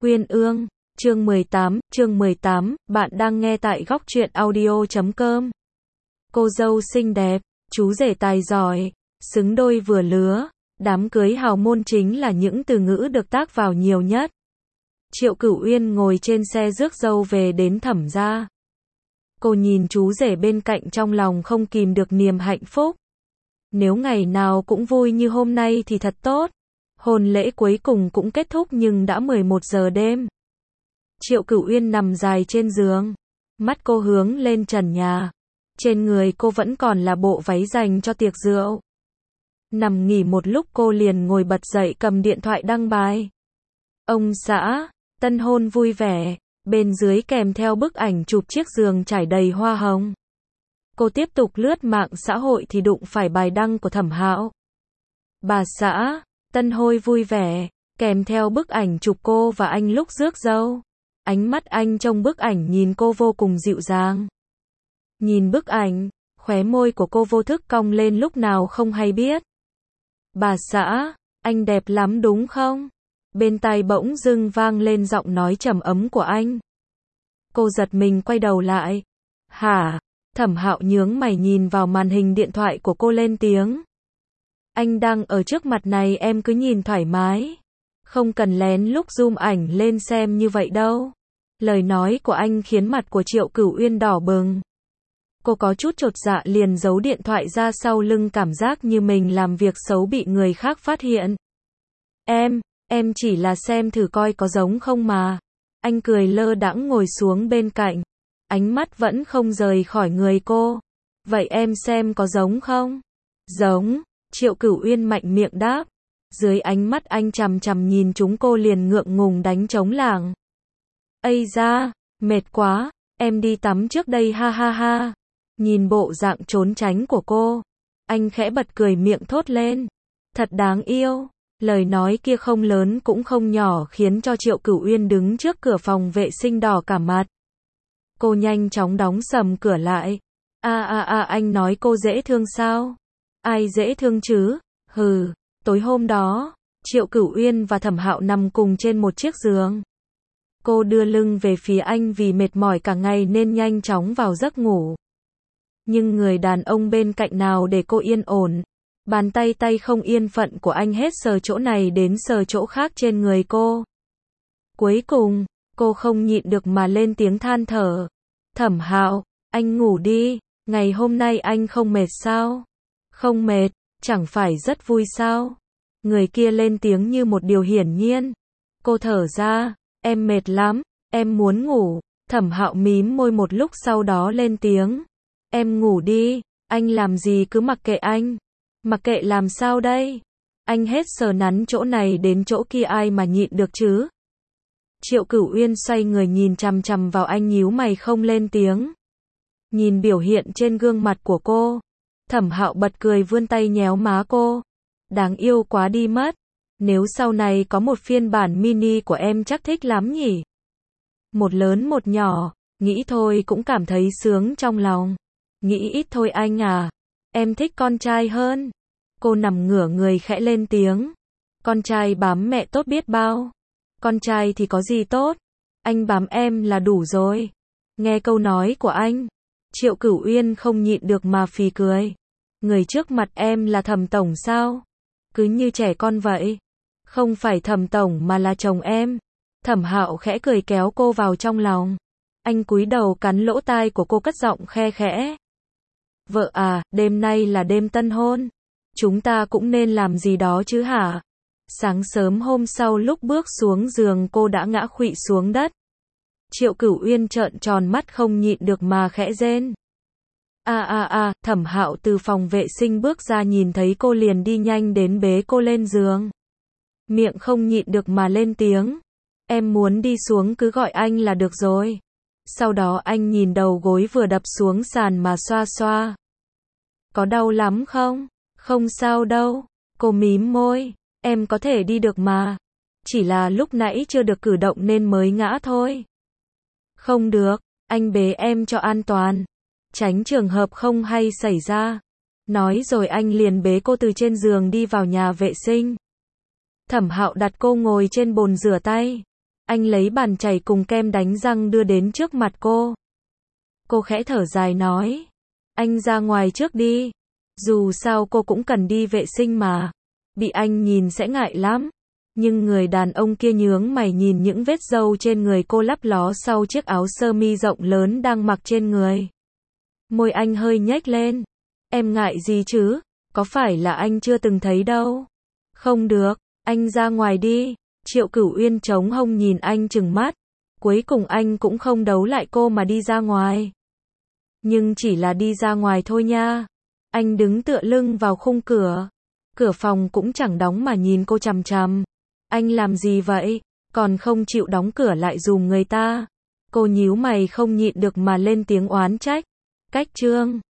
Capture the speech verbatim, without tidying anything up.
Uyên ương, chương mười tám, chương mười tám, bạn đang nghe tại góc truyện audio chấm com. Cô dâu xinh đẹp, chú rể tài giỏi, xứng đôi vừa lứa, đám cưới hào môn chính là những từ ngữ được tác vào nhiều nhất. Triệu Cửu Uyên ngồi trên xe rước dâu về đến Thẩm gia. Cô nhìn chú rể bên cạnh trong lòng không kìm được niềm hạnh phúc. Nếu ngày nào cũng vui như hôm nay thì thật tốt. Hôn lễ cuối cùng cũng kết thúc nhưng đã mười một giờ đêm. Triệu Cửu Uyên nằm dài trên giường, mắt cô hướng lên trần nhà. Trên người cô vẫn còn là bộ váy dành cho tiệc rượu. Nằm nghỉ một lúc cô liền ngồi bật dậy cầm điện thoại đăng bài. Ông xã, tân hôn vui vẻ, bên dưới kèm theo bức ảnh chụp chiếc giường trải đầy hoa hồng. Cô tiếp tục lướt mạng xã hội thì đụng phải bài đăng của Thẩm Hạo. Bà xã, tân hôn vui vẻ, kèm theo bức ảnh chụp cô và anh lúc rước dâu. Ánh mắt anh trong bức ảnh nhìn cô vô cùng dịu dàng. Nhìn bức ảnh, khóe môi của cô vô thức cong lên lúc nào không hay biết. Bà xã, anh đẹp lắm đúng không? Bên tai bỗng dưng vang lên giọng nói trầm ấm của anh. Cô giật mình quay đầu lại. Hả? Thẩm Hạo nhướng mày nhìn vào màn hình điện thoại của cô lên tiếng. Anh đang ở trước mặt này em cứ nhìn thoải mái. Không cần lén lúc zoom ảnh lên xem như vậy đâu. Lời nói của anh khiến mặt của Triệu Cửu Uyên đỏ bừng. Cô có chút chột dạ liền giấu điện thoại ra sau lưng cảm giác như mình làm việc xấu bị người khác phát hiện. Em, em chỉ là xem thử coi có giống không mà. Anh cười lơ đãng ngồi xuống bên cạnh. Ánh mắt vẫn không rời khỏi người cô. Vậy em xem có giống không? Giống, Triệu Cửu Uyên mạnh miệng đáp. Dưới ánh mắt anh chằm chằm nhìn chúng cô liền ngượng ngùng đánh trống lảng. Ây da, mệt quá, em đi tắm trước đây ha ha ha. Nhìn bộ dạng trốn tránh của cô, anh khẽ bật cười miệng thốt lên. Thật đáng yêu. Lời nói kia không lớn cũng không nhỏ khiến cho Triệu Cửu Uyên đứng trước cửa phòng vệ sinh đỏ cả mặt. Cô nhanh chóng đóng sầm cửa lại. A a a anh nói cô dễ thương sao? Ai dễ thương chứ? Hừ, tối hôm đó, Triệu Cửu Uyên và Thẩm Hạo nằm cùng trên một chiếc giường. Cô đưa lưng về phía anh vì mệt mỏi cả ngày nên nhanh chóng vào giấc ngủ. Nhưng người đàn ông bên cạnh nào để cô yên ổn. Bàn tay tay không yên phận của anh hết sờ chỗ này đến sờ chỗ khác trên người cô. Cuối cùng, cô không nhịn được mà lên tiếng than thở. Thẩm Hạo, anh ngủ đi, ngày hôm nay anh không mệt sao? Không mệt, chẳng phải rất vui sao? Người kia lên tiếng như một điều hiển nhiên. Cô thở ra, em mệt lắm, em muốn ngủ. Thẩm Hạo mím môi một lúc sau đó lên tiếng. Em ngủ đi, anh làm gì cứ mặc kệ anh. Mặc kệ làm sao đây? Anh hết sờ nắn chỗ này đến chỗ kia ai mà nhịn được chứ? Triệu Cửu Uyên xoay người nhìn chằm chằm vào anh nhíu mày không lên tiếng. Nhìn biểu hiện trên gương mặt của cô, Thẩm Hạo bật cười vươn tay nhéo má cô. Đáng yêu quá đi mất. Nếu sau này có một phiên bản mini của em chắc thích lắm nhỉ? Một lớn một nhỏ, nghĩ thôi cũng cảm thấy sướng trong lòng. Nghĩ ít thôi anh à. Em thích con trai hơn. Cô nằm ngửa người khẽ lên tiếng. Con trai bám mẹ tốt biết bao. Con trai thì có gì tốt. Anh bám em là đủ rồi. Nghe câu nói của anh, Triệu Cửu Uyên không nhịn được mà phì cười. Người trước mặt em là Thẩm tổng sao? Cứ như trẻ con vậy. Không phải Thẩm tổng mà là chồng em. Thẩm Hạo khẽ cười kéo cô vào trong lòng. Anh cúi đầu cắn lỗ tai của cô cất giọng khe khẽ. Vợ à, đêm nay là đêm tân hôn. Chúng ta cũng nên làm gì đó chứ hả? Sáng sớm hôm sau lúc bước xuống giường cô đã ngã khuỵu xuống đất. Triệu Cửu Uyên trợn tròn mắt không nhịn được mà khẽ rên. A a a, Thẩm Hạo từ phòng vệ sinh bước ra nhìn thấy cô liền đi nhanh đến bế cô lên giường. Miệng không nhịn được mà lên tiếng. Em muốn đi xuống cứ gọi anh là được rồi. Sau đó anh nhìn đầu gối vừa đập xuống sàn mà xoa xoa. Có đau lắm không? Không sao đâu. Cô mím môi. Em có thể đi được mà. Chỉ là lúc nãy chưa được cử động nên mới ngã thôi. Không được, anh bế em cho an toàn. Tránh trường hợp không hay xảy ra. Nói rồi anh liền bế cô từ trên giường đi vào nhà vệ sinh. Thẩm Hạo đặt cô ngồi trên bồn rửa tay. Anh lấy bàn chải cùng kem đánh răng đưa đến trước mặt cô. Cô khẽ thở dài nói. Anh ra ngoài trước đi. Dù sao cô cũng cần đi vệ sinh mà. Bị anh nhìn sẽ ngại lắm. Nhưng người đàn ông kia nhướng mày nhìn những vết râu trên người cô lấp ló sau chiếc áo sơ mi rộng lớn đang mặc trên người. Môi anh hơi nhếch lên. Em ngại gì chứ? Có phải là anh chưa từng thấy đâu? Không được, anh ra ngoài đi. Triệu Cửu Uyên chống hông nhìn anh trừng mắt. Cuối cùng anh cũng không đấu lại cô mà đi ra ngoài. Nhưng chỉ là đi ra ngoài thôi nha. Anh đứng tựa lưng vào khung cửa. Cửa phòng cũng chẳng đóng mà nhìn cô chằm chằm. Anh làm gì vậy? Còn không chịu đóng cửa lại dùm người ta. Cô nhíu mày không nhịn được mà lên tiếng oán trách. Cách chương